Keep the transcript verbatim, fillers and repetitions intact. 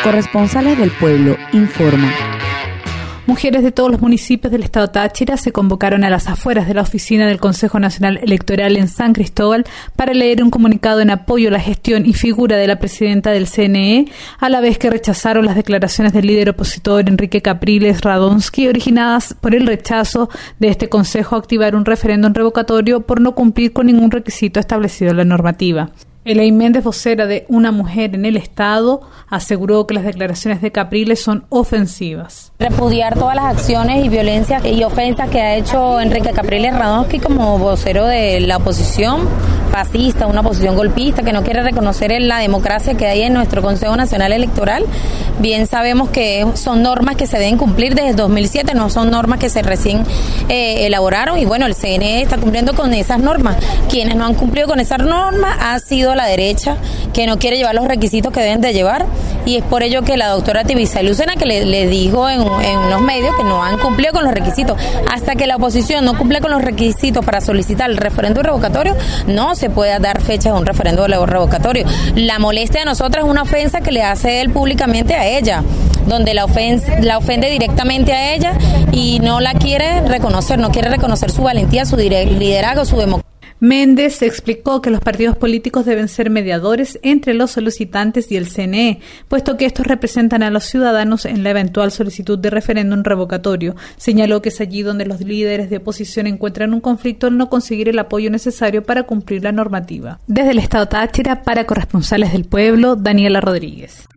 Corresponsales del Pueblo informan. Mujeres de todos los municipios del estado Táchira se convocaron a las afueras de la oficina del Consejo Nacional Electoral en San Cristóbal para leer un comunicado en apoyo a la gestión y figura de la presidenta del C N E, a la vez que rechazaron las declaraciones del líder opositor Enrique Capriles Radonsky, originadas por el rechazo de este consejo a activar un referéndum revocatorio por no cumplir con ningún requisito establecido en la normativa. Elaine Méndez, vocera de Una Mujer en el Estado, aseguró que las declaraciones de Capriles son ofensivas. Repudiar todas las acciones y violencias y ofensas que ha hecho Enrique Capriles Radonsky como vocero de la oposición fascista, una oposición golpista que no quiere reconocer la democracia que hay en nuestro Consejo Nacional Electoral. Bien sabemos que son normas que se deben cumplir desde el dos mil siete, no son normas que se recién eh, elaboraron y bueno, el C N E está cumpliendo con esas normas. Quienes no han cumplido con esas normas ha sido la derecha, que no quiere llevar los requisitos que deben de llevar, y es por ello que la doctora Tibisay Lucena, que le, le dijo en, en los medios que no han cumplido con los requisitos, hasta que la oposición no cumple con los requisitos para solicitar el referéndum revocatorio, no se puede dar fecha a un referéndum revocatorio. La molestia de nosotras es una ofensa que le hace él públicamente a ella, donde la, ofens- la ofende directamente a ella y no la quiere reconocer, no quiere reconocer su valentía, su liderazgo, su democracia. Méndez explicó que los partidos políticos deben ser mediadores entre los solicitantes y el C N E, puesto que estos representan a los ciudadanos en la eventual solicitud de referéndum revocatorio. Señaló que es allí donde los líderes de oposición encuentran un conflicto al no conseguir el apoyo necesario para cumplir la normativa. Desde el estado Táchira, para Corresponsales del Pueblo, Daniela Rodríguez.